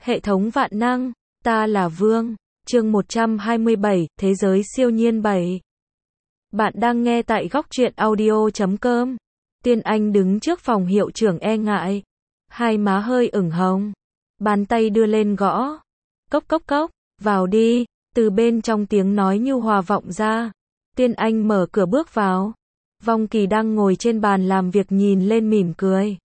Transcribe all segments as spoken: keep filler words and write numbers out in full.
Hệ thống vạn năng, ta là Vương, chương một trăm hai mươi bảy, Thế giới siêu nhiên bảy. Bạn đang nghe tại góc truyện audio chấm com. Tiên Anh đứng trước phòng hiệu trưởng e ngại, hai má hơi ửng hồng, bàn tay đưa lên gõ. Cốc cốc cốc, vào đi, từ bên trong tiếng nói nhu hòa vọng ra. Tiên Anh mở cửa bước vào. Vong Kỳ đang ngồi trên bàn làm việc nhìn lên mỉm cười.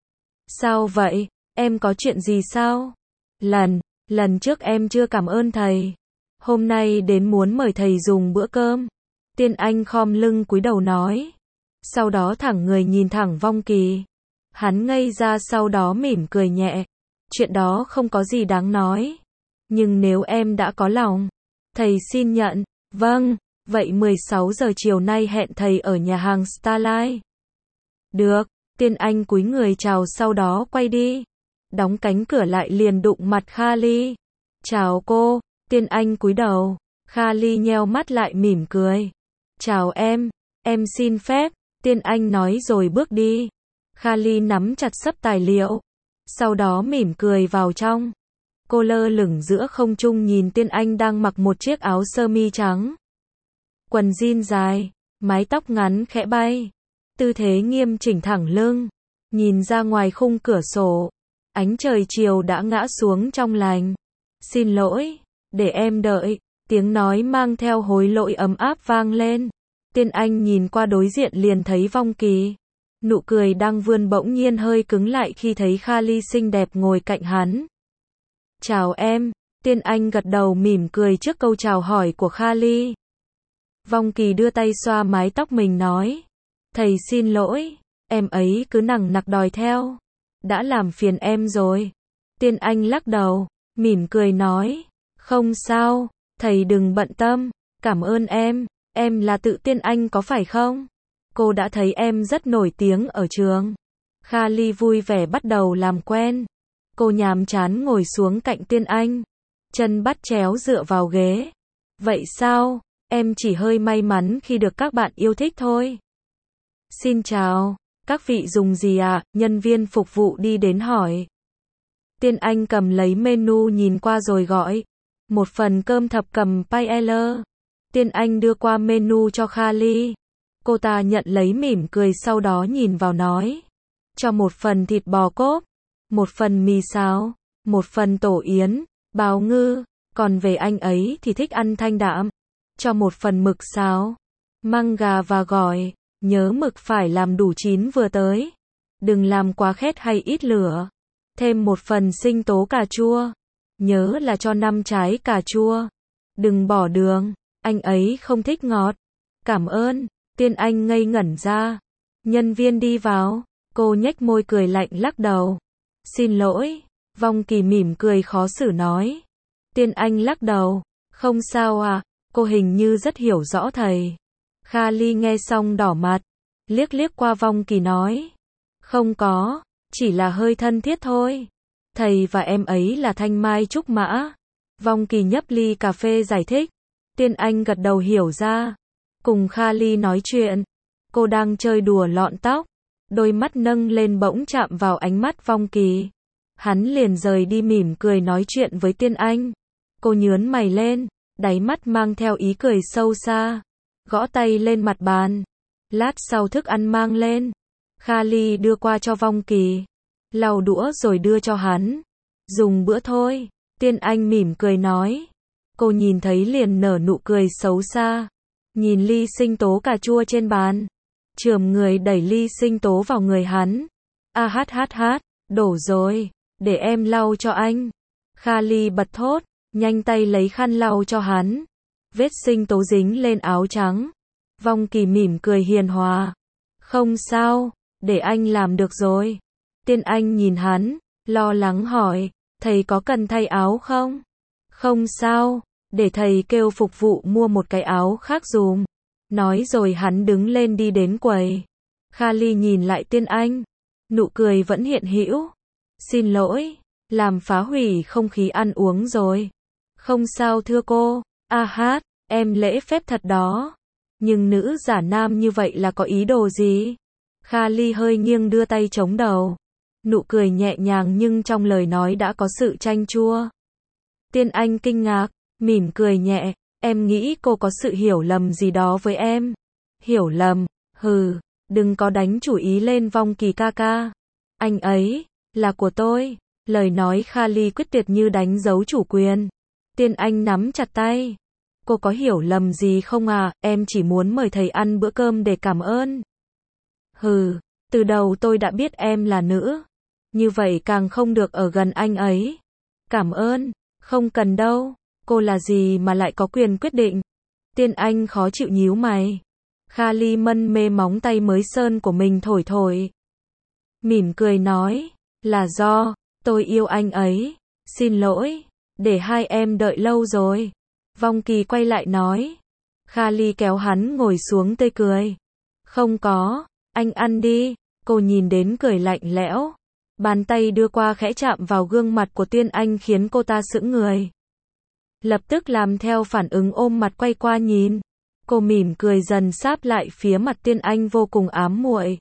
Sao vậy, em có chuyện gì sao? Lần, lần trước em chưa cảm ơn thầy. Hôm nay đến muốn mời thầy dùng bữa cơm. Tiên Anh khom lưng cúi đầu nói. Sau đó thẳng người nhìn thẳng Vong Kỳ. Hắn ngây ra sau đó mỉm cười nhẹ. Chuyện đó không có gì đáng nói. Nhưng nếu em đã có lòng, thầy xin nhận. Vâng, vậy mười sáu giờ chiều nay hẹn thầy ở nhà hàng Starlight. Được, Tiên Anh cúi người chào sau đó quay đi. Đóng cánh cửa lại liền đụng mặt Kha Ly. Chào cô, Tiên Anh cúi đầu. Kha Ly nheo mắt lại mỉm cười. Chào em, em xin phép, Tiên Anh nói rồi bước đi. Kha Ly nắm chặt xấp tài liệu. Sau đó mỉm cười vào trong. Cô lơ lửng giữa không trung nhìn Tiên Anh đang mặc một chiếc áo sơ mi trắng. Quần jean dài, mái tóc ngắn khẽ bay. Tư thế nghiêm chỉnh thẳng lưng. Nhìn ra ngoài khung cửa sổ. Ánh trời chiều đã ngã xuống trong lành. Xin lỗi, để em đợi. Tiếng nói mang theo hối lỗi ấm áp vang lên. Tiên Anh nhìn qua đối diện liền thấy Vong Kỳ. Nụ cười đang vươn bỗng nhiên hơi cứng lại khi thấy Kha Ly xinh đẹp ngồi cạnh hắn. Chào em, Tiên Anh gật đầu mỉm cười trước câu chào hỏi của Kha Ly. Vong Kỳ đưa tay xoa mái tóc mình nói. Thầy xin lỗi, em ấy cứ nằng nặc đòi theo. Đã làm phiền em rồi. Tiên Anh lắc đầu, mỉm cười nói. Không sao, thầy đừng bận tâm, cảm ơn em, em là tự Tiên Anh có phải không? Cô đã thấy em rất nổi tiếng ở trường. Kha Ly vui vẻ bắt đầu làm quen. Cô nhàm chán ngồi xuống cạnh Tiên Anh. Chân bắt chéo dựa vào ghế. Vậy sao, em chỉ hơi may mắn khi được các bạn yêu thích thôi. Xin chào, các vị dùng gì ạ? À? Nhân viên phục vụ đi đến hỏi. Tiên Anh cầm lấy menu nhìn qua rồi gọi. Một phần cơm thập cầm paella. Tiên Anh đưa qua menu cho Kha Ly. Cô ta nhận lấy mỉm cười sau đó nhìn vào nói. Cho một phần thịt bò cốp. Một phần mì xào. Một phần tổ yến, bào ngư. Còn về anh ấy thì thích ăn thanh đạm. Cho một phần mực xào. Măng gà và gỏi. Nhớ mực phải làm đủ chín vừa tới. Đừng làm quá khét hay ít lửa. Thêm một phần sinh tố cà chua. Nhớ là cho năm trái cà chua. Đừng bỏ đường, anh ấy không thích ngọt. Cảm ơn, Tiên Anh ngây ngẩn ra. Nhân viên đi vào, cô nhếch môi cười lạnh lắc đầu. Xin lỗi, Vong Kỳ mỉm cười khó xử nói. Tiên Anh lắc đầu, không sao à, cô hình như rất hiểu rõ thầy. Kha Ly nghe xong đỏ mặt, liếc liếc qua Vong Kỳ nói. Không có, chỉ là hơi thân thiết thôi. Thầy và em ấy là thanh mai trúc mã. Vong Kỳ nhấp ly cà phê giải thích. Tiên Anh gật đầu hiểu ra. Cùng Kha Ly nói chuyện. Cô đang chơi đùa lọn tóc. Đôi mắt nâng lên bỗng chạm vào ánh mắt Vong Kỳ. Hắn liền rời đi mỉm cười nói chuyện với Tiên Anh. Cô nhướng mày lên, đáy mắt mang theo ý cười sâu xa. Gõ tay lên mặt bàn. Lát sau thức ăn mang lên. Kha Ly đưa qua cho Vong Kỳ. Lau đũa rồi đưa cho hắn. Dùng bữa thôi, Tiên Anh mỉm cười nói. Cô nhìn thấy liền nở nụ cười xấu xa. Nhìn ly sinh tố cà chua trên bàn. Chườm người đẩy ly sinh tố vào người hắn. A hát hát hát, đổ rồi, để em lau cho anh. Kha Ly bật thốt, nhanh tay lấy khăn lau cho hắn. Vết sinh tố dính lên áo trắng. Vong Kỳ mỉm cười hiền hòa. Không sao, để anh làm được rồi. Tiên Anh nhìn hắn, lo lắng hỏi, thầy có cần thay áo không? Không sao, để thầy kêu phục vụ mua một cái áo khác dùm. Nói rồi hắn đứng lên đi đến quầy. Kha Ly nhìn lại Tiên Anh, nụ cười vẫn hiện hữu. Xin lỗi, làm phá hủy không khí ăn uống rồi. Không sao thưa cô, a hát, em lễ phép thật đó. Nhưng nữ giả nam như vậy là có ý đồ gì? Kha Ly hơi nghiêng đưa tay chống đầu. nụ cười nhẹ nhàng nhưng trong lời nói đã có sự chanh chua. Tiên Anh kinh ngạc, mỉm cười nhẹ, em nghĩ cô có sự hiểu lầm gì đó với em. Hiểu lầm, hừ, đừng có đánh chủ ý lên Vong Kỳ ca ca. Anh ấy, là của tôi. Lời nói Kali quyết tuyệt như đánh dấu chủ quyền. Tiên Anh nắm chặt tay. Cô có hiểu lầm gì không à, em chỉ muốn mời thầy ăn bữa cơm để cảm ơn. Hừ, từ đầu tôi đã biết em là nữ. Như vậy càng không được ở gần anh ấy. Cảm ơn, không cần đâu, cô là gì mà lại có quyền quyết định. Tiên Anh khó chịu nhíu mày. Kali mân mê móng tay mới sơn của mình thổi thổi. Mỉm cười nói, là do, tôi yêu anh ấy. Xin lỗi, để hai em đợi lâu rồi. Vong Kỳ quay lại nói. Kali kéo hắn ngồi xuống tươi cười. Không có, anh ăn đi. Cô nhìn đến cười lạnh lẽo. Bàn tay đưa qua khẽ chạm vào gương mặt của Tiên Anh khiến cô ta sững người. Lập tức làm theo phản ứng ôm mặt quay qua nhìn. Cô mỉm cười dần sáp lại phía mặt Tiên Anh vô cùng ám muội.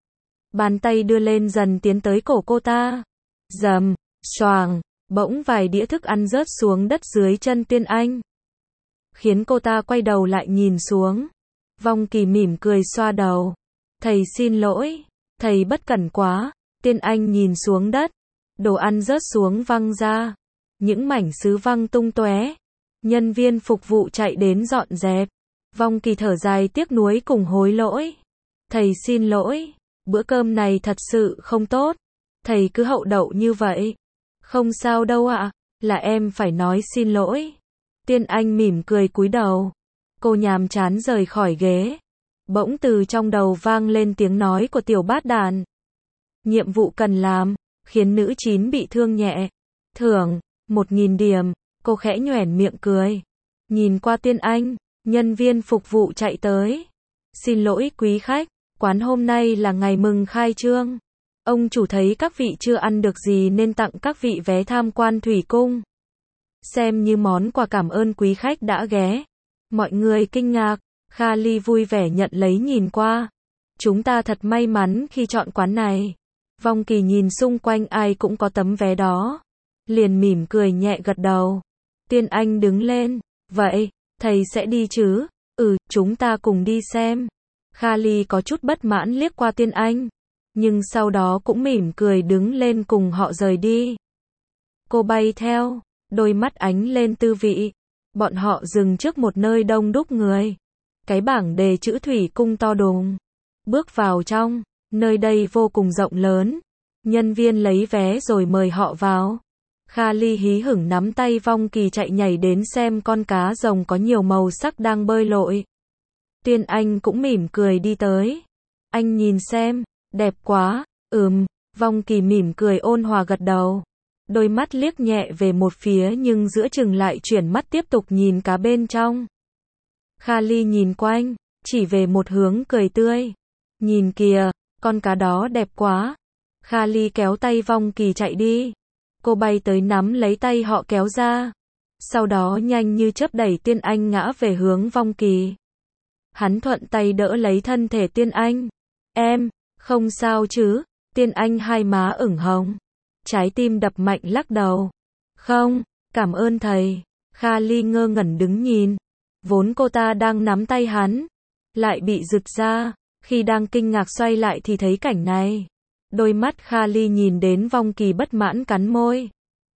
Bàn tay đưa lên dần tiến tới cổ cô ta. Dầm, xoàng, bỗng vài đĩa thức ăn rớt xuống đất dưới chân Tiên Anh. Khiến cô ta quay đầu lại nhìn xuống. Vong Kỳ mỉm cười xoa đầu. Thầy xin lỗi, thầy bất cẩn quá. Tiên Anh nhìn xuống đất. Đồ ăn rớt xuống văng ra. Những mảnh sứ văng tung tóe. Nhân viên phục vụ chạy đến dọn dẹp. Vong Kỳ thở dài tiếc nuối cùng hối lỗi. Thầy xin lỗi, bữa cơm này thật sự không tốt. Thầy cứ hậu đậu như vậy. Không sao đâu ạ, là em phải nói xin lỗi. Tiên Anh mỉm cười cúi đầu. Cô nhàm chán rời khỏi ghế. Bỗng từ trong đầu vang lên tiếng nói của Tiểu Bát Đàn. Nhiệm vụ cần làm, khiến nữ chín bị thương nhẹ. Thưởng, một nghìn điểm. Cô khẽ nhoẻn miệng cười. Nhìn qua Tiên Anh, nhân viên phục vụ chạy tới. Xin lỗi quý khách, quán hôm nay là ngày mừng khai trương. Ông chủ thấy các vị chưa ăn được gì nên tặng các vị vé tham quan thủy cung. Xem như món quà cảm ơn quý khách đã ghé. Mọi người kinh ngạc, Kali vui vẻ nhận lấy nhìn qua. Chúng ta thật may mắn khi chọn quán này. Vong Kỳ nhìn xung quanh ai cũng có tấm vé đó. Liền mỉm cười nhẹ gật đầu. Tiên Anh đứng lên. Vậy, thầy sẽ đi chứ? Ừ, chúng ta cùng đi xem. Kali có chút bất mãn liếc qua Tiên Anh. Nhưng sau đó cũng mỉm cười đứng lên cùng họ rời đi. Cô bay theo, đôi mắt ánh lên tư vị. Bọn họ dừng trước một nơi đông đúc người. Cái bảng đề chữ thủy cung to đùng. Bước vào trong, nơi đây vô cùng rộng lớn. Nhân viên lấy vé rồi mời họ vào. Kali hí hửng nắm tay Vong Kỳ chạy nhảy đến xem con cá rồng có nhiều màu sắc đang bơi lội. Tiên Anh cũng mỉm cười đi tới. Anh nhìn xem, đẹp quá. Ừm, Vong Kỳ mỉm cười ôn hòa gật đầu. Đôi mắt liếc nhẹ về một phía nhưng giữa chừng lại chuyển mắt tiếp tục nhìn cá bên trong. Kali nhìn quanh, chỉ về một hướng cười tươi. Nhìn kìa, con cá đó đẹp quá. Kali kéo tay Vong Kỳ chạy đi. Cô bay tới nắm lấy tay họ kéo ra. Sau đó nhanh như chớp đẩy Tiên Anh ngã về hướng Vong Kỳ. Hắn thuận tay đỡ lấy thân thể Tiên Anh. Em, không sao chứ? Tiên Anh hai má ửng hồng. Trái tim đập mạnh lắc đầu. Không, cảm ơn thầy. Kali ngơ ngẩn đứng nhìn. Vốn cô ta đang nắm tay hắn. Lại bị giựt ra. Khi đang kinh ngạc xoay lại thì thấy cảnh này. Đôi mắt Kali nhìn đến Vong Kỳ bất mãn cắn môi.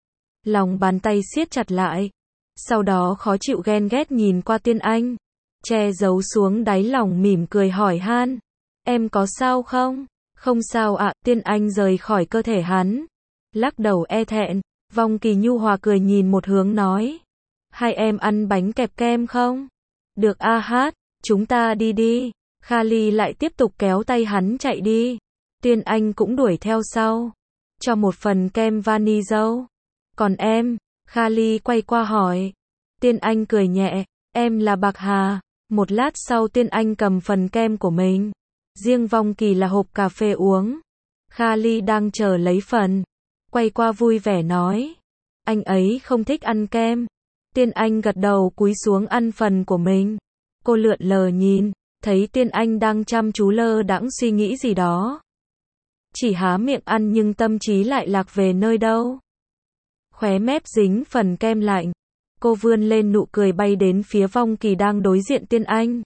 Lòng bàn tay siết chặt lại. Sau đó khó chịu ghen ghét nhìn qua Tiên Anh. Che giấu xuống đáy lòng mỉm cười hỏi han. Em có sao không? Không sao ạ. Tiên Anh rời khỏi cơ thể hắn. Lắc đầu e thẹn. Vong Kỳ nhu hòa cười nhìn một hướng nói. Hai em ăn bánh kẹp kem không? Được a hát, chúng ta đi đi. Kali lại tiếp tục kéo tay hắn chạy đi. Tiên Anh cũng đuổi theo sau. Cho một phần kem vani dâu. Còn em? Kali quay qua hỏi. Tiên Anh cười nhẹ. Em là Bạc Hà. Một lát sau Tiên Anh cầm phần kem của mình. Riêng Vong Kỳ là hộp cà phê uống. Kali đang chờ lấy phần. Quay qua vui vẻ nói. Anh ấy không thích ăn kem. Tiên Anh gật đầu cúi xuống ăn phần của mình. Cô lượn lờ nhìn. Thấy Tiên Anh đang chăm chú lơ đãng suy nghĩ gì đó. chỉ há miệng ăn nhưng tâm trí lại lạc về nơi đâu. Khóe mép dính phần kem lạnh. Cô vươn lên nụ cười bay đến phía Vong Kỳ đang đối diện Tiên Anh.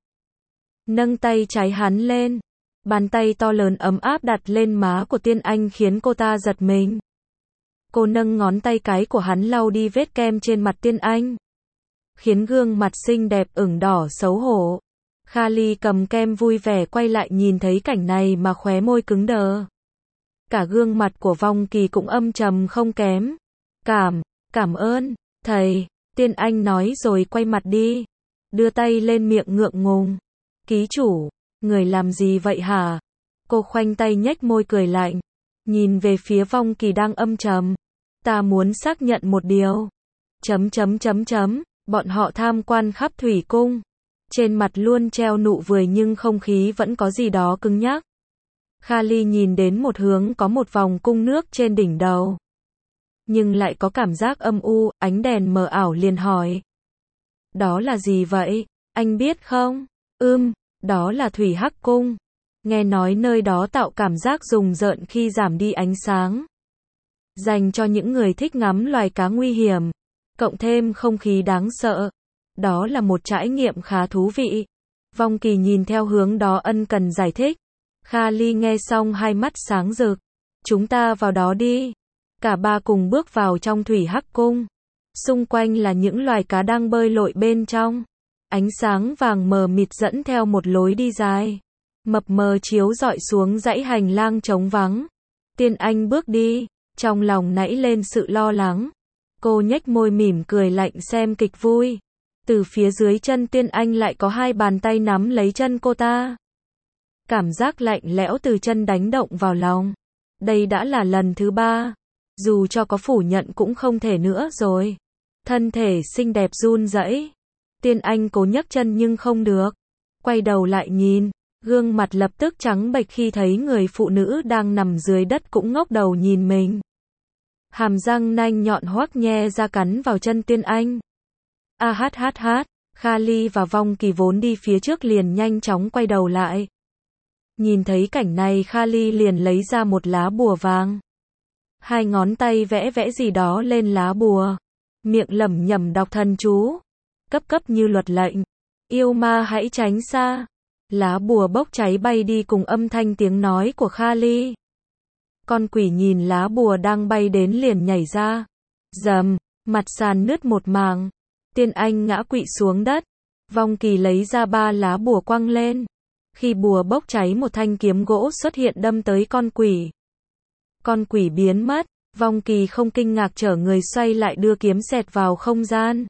Nâng tay trái hắn lên. Bàn tay to lớn ấm áp đặt lên má của Tiên Anh khiến cô ta giật mình. Cô nâng ngón tay cái của hắn lau đi vết kem trên mặt Tiên Anh, khiến gương mặt xinh đẹp ửng đỏ xấu hổ. Khalid cầm kem vui vẻ quay lại nhìn thấy cảnh này mà khóe môi cứng đờ. Cả gương mặt của Vong Kỳ cũng âm trầm không kém. Cảm, cảm ơn, thầy, Tiên Anh nói rồi quay mặt đi. Đưa tay lên miệng ngượng ngùng. Ký chủ, người làm gì vậy hả? Cô khoanh tay nhếch môi cười lạnh. Nhìn về phía Vong Kỳ đang âm trầm. Ta muốn xác nhận một điều. Chấm chấm chấm chấm, bọn họ tham quan khắp thủy cung. Trên mặt luôn treo nụ cười nhưng không khí vẫn có gì đó cứng nhắc. Khalid nhìn đến một hướng có một vòng cung nước trên đỉnh đầu. Nhưng lại có cảm giác âm u, ánh đèn mờ ảo liền hỏi. Đó là gì vậy? Anh biết không? Ưm, đó là Thủy Hắc Cung. Nghe nói nơi đó tạo cảm giác rùng rợn khi giảm đi ánh sáng. Dành cho những người thích ngắm loài cá nguy hiểm. Cộng thêm không khí đáng sợ. Đó là một trải nghiệm khá thú vị. Vong Kỳ nhìn theo hướng đó ân cần giải thích. Khalid nghe xong hai mắt sáng rực. Chúng ta vào đó đi. Cả ba cùng bước vào trong Thủy Hắc Cung. Xung quanh là những loài cá đang bơi lội bên trong. Ánh sáng vàng mờ mịt dẫn theo một lối đi dài. Mập mờ chiếu rọi xuống dãy hành lang trống vắng. Tiên Anh bước đi. Trong lòng nảy lên sự lo lắng. Cô nhếch môi mỉm cười lạnh xem kịch vui. Từ phía dưới chân Tiên Anh lại có hai bàn tay nắm lấy chân cô ta. Cảm giác lạnh lẽo từ chân đánh động vào lòng. Đây đã là lần thứ ba. Dù cho có phủ nhận cũng không thể nữa rồi. Thân thể xinh đẹp run rẩy. Tiên Anh cố nhấc chân nhưng không được. Quay đầu lại nhìn. Gương mặt lập tức trắng bệch khi thấy người phụ nữ đang nằm dưới đất cũng ngóc đầu nhìn mình. Hàm răng nanh nhọn hoắc nhe ra cắn vào chân Tiên Anh. A hát hát hát. Khalid và Vong Kỳ vốn đi phía trước liền nhanh chóng quay đầu lại. Nhìn thấy cảnh này Khalid liền lấy ra một lá bùa vàng. Hai ngón tay vẽ vẽ gì đó lên lá bùa. Miệng lẩm nhẩm đọc thần chú. Cấp cấp như luật lệnh. Yêu ma hãy tránh xa. Lá bùa bốc cháy bay đi cùng âm thanh tiếng nói của Khalid. Con quỷ nhìn lá bùa đang bay đến liền nhảy ra. Dầm, mặt sàn nứt một mảng. Tiên Anh ngã quỵ xuống đất. Vong Kỳ lấy ra ba lá bùa quăng lên. Khi bùa bốc cháy một thanh kiếm gỗ xuất hiện đâm tới con quỷ. Con quỷ biến mất. Vong Kỳ không kinh ngạc chở người xoay lại đưa kiếm xẹt vào không gian.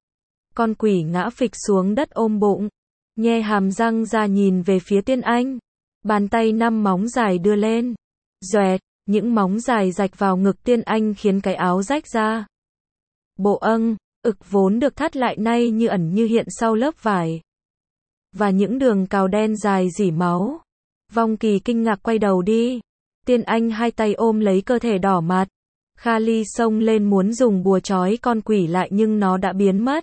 Con quỷ ngã phịch xuống đất ôm bụng. Nhe hàm răng ra nhìn về phía Tiên Anh. Bàn tay năm móng dài đưa lên. Doẹt, những móng dài rạch vào ngực Tiên Anh khiến cái áo rách ra. Bộ âng, ực vốn được thắt lại nay như ẩn như hiện sau lớp vải. Và những đường cào đen dài rỉ máu. Vong Kỳ kinh ngạc quay đầu đi. Tiên Anh hai tay ôm lấy cơ thể đỏ mặt. Khalid xông lên muốn dùng bùa trói con quỷ lại nhưng nó đã biến mất.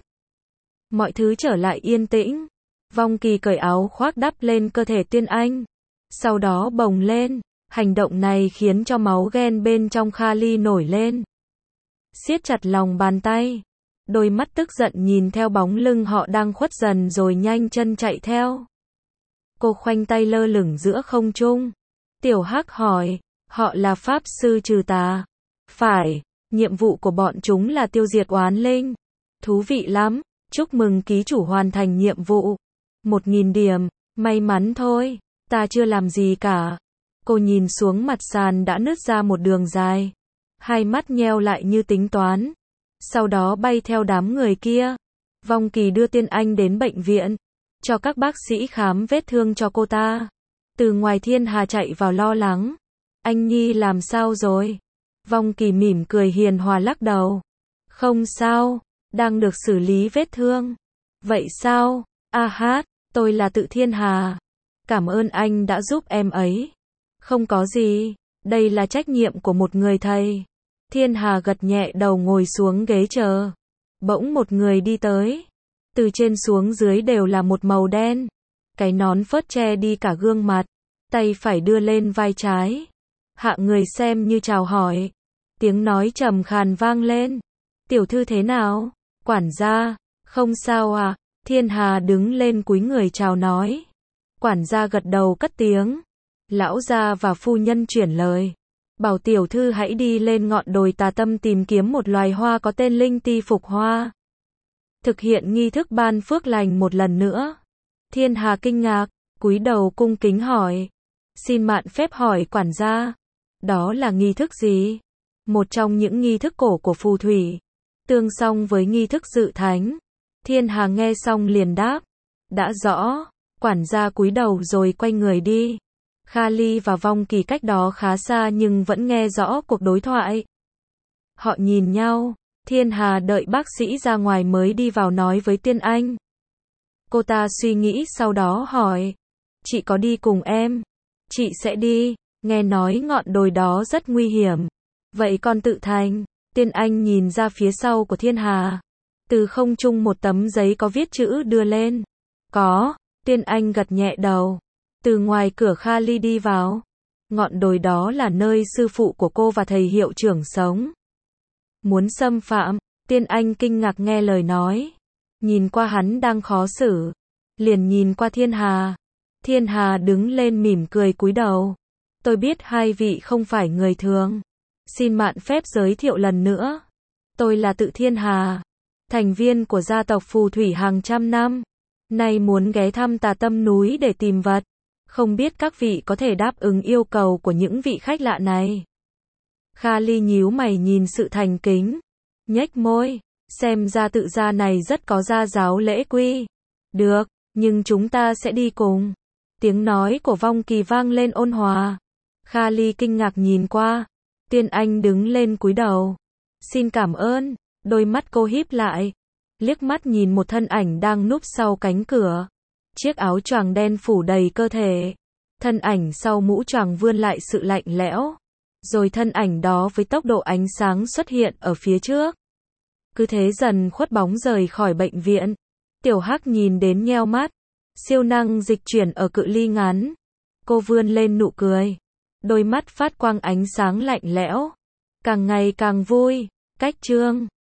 Mọi thứ trở lại yên tĩnh. Vong Kỳ cởi áo khoác đắp lên cơ thể Tiên Anh. Sau đó bồng lên. Hành động này khiến cho máu ghen bên trong Khalid nổi lên. Siết chặt lòng bàn tay. Đôi mắt tức giận nhìn theo bóng lưng họ đang khuất dần rồi nhanh chân chạy theo. Cô khoanh tay lơ lửng giữa không trung. Tiểu Hắc hỏi, họ là pháp sư trừ tà. Phải, nhiệm vụ của bọn chúng là tiêu diệt oán linh. Thú vị lắm, chúc mừng ký chủ hoàn thành nhiệm vụ. Một nghìn điểm, may mắn thôi, ta chưa làm gì cả. Cô nhìn xuống mặt sàn đã nứt ra một đường dài. Hai mắt nheo lại như tính toán. Sau đó bay theo đám người kia. Vong Kỳ đưa Tiên Anh đến bệnh viện. Cho các bác sĩ khám vết thương cho cô ta. Từ ngoài Thiên Hà chạy vào lo lắng. Anh Nhi làm sao rồi? Vong Kỳ mỉm cười hiền hòa lắc đầu. Không sao, đang được xử lý vết thương. Vậy sao? A hát, tôi là Tự Thiên Hà. Cảm ơn anh đã giúp em ấy. Không có gì, đây là trách nhiệm của một người thầy. Thiên Hà gật nhẹ đầu ngồi xuống ghế chờ. Bỗng một người đi tới. Từ trên xuống dưới đều là một màu đen. Cái nón phớt che đi cả gương mặt. Tay phải đưa lên vai trái. hạ người xem như chào hỏi. Tiếng nói trầm khàn vang lên. Tiểu thư thế nào? Quản gia, không sao à? Thiên Hà đứng lên cúi người chào nói. Quản gia gật đầu cất tiếng. Lão gia và phu nhân chuyển lời. Bảo tiểu thư hãy đi lên ngọn đồi Tà Tâm tìm kiếm một loài hoa có tên linh ti phục hoa. Thực hiện nghi thức ban phước lành một lần nữa. Thiên Hà kinh ngạc, cúi đầu cung kính hỏi. Xin mạn phép hỏi quản gia. Đó là nghi thức gì? Một trong những nghi thức cổ của phù thủy. Tương song với nghi thức dự thánh. Thiên Hà nghe xong liền đáp. Đã rõ. Quản gia cúi đầu rồi quay người đi. Kha Ly và Vong Kỳ cách đó khá xa nhưng vẫn nghe rõ cuộc đối thoại. Họ nhìn nhau. Thiên Hà đợi bác sĩ ra ngoài mới đi vào nói với Tiên Anh. Cô ta suy nghĩ sau đó hỏi. Chị có đi cùng em? Chị sẽ đi. Nghe nói ngọn đồi đó rất nguy hiểm. Vậy con tự thành. Tiên Anh nhìn ra phía sau của Thiên Hà. Từ không trung một tấm giấy có viết chữ đưa lên. Có. Tiên Anh gật nhẹ đầu. Từ ngoài cửa Kha Ly đi vào. Ngọn đồi đó là nơi sư phụ của cô và thầy hiệu trưởng sống. Muốn xâm phạm. Tiên Anh kinh ngạc nghe lời nói. Nhìn qua hắn đang khó xử. Liền nhìn qua Thiên Hà. Thiên Hà đứng lên mỉm cười cúi đầu. Tôi biết hai vị không phải người thường. Xin mạn phép giới thiệu lần nữa. Tôi là Tự Thiên Hà. Thành viên của gia tộc phù thủy hàng trăm năm. Nay muốn ghé thăm Tà Tâm núi để tìm vật. Không biết các vị có thể đáp ứng yêu cầu của những vị khách lạ này. Kha Ly nhíu mày nhìn sự thành kính. Nhếch môi. Xem ra tự gia này rất có gia giáo lễ quy. Được, nhưng chúng ta sẽ đi cùng. Tiếng nói của Vong Kỳ vang lên ôn hòa. Kha Ly kinh ngạc nhìn qua. Tiên Anh đứng lên cúi đầu. Xin cảm ơn. Đôi mắt cô híp lại. Liếc mắt nhìn một thân ảnh đang núp sau cánh cửa. Chiếc áo choàng đen phủ đầy cơ thể. Thân ảnh sau mũ choàng vươn lại sự lạnh lẽo. Rồi thân ảnh đó với tốc độ ánh sáng xuất hiện ở phía trước. Cứ thế dần khuất bóng rời khỏi bệnh viện. Tiểu Hắc nhìn đến nheo mắt. Siêu năng dịch chuyển ở cự ly ngắn. Cô vươn lên nụ cười. Đôi mắt phát quang ánh sáng lạnh lẽo. Càng ngày càng vui. Cách chương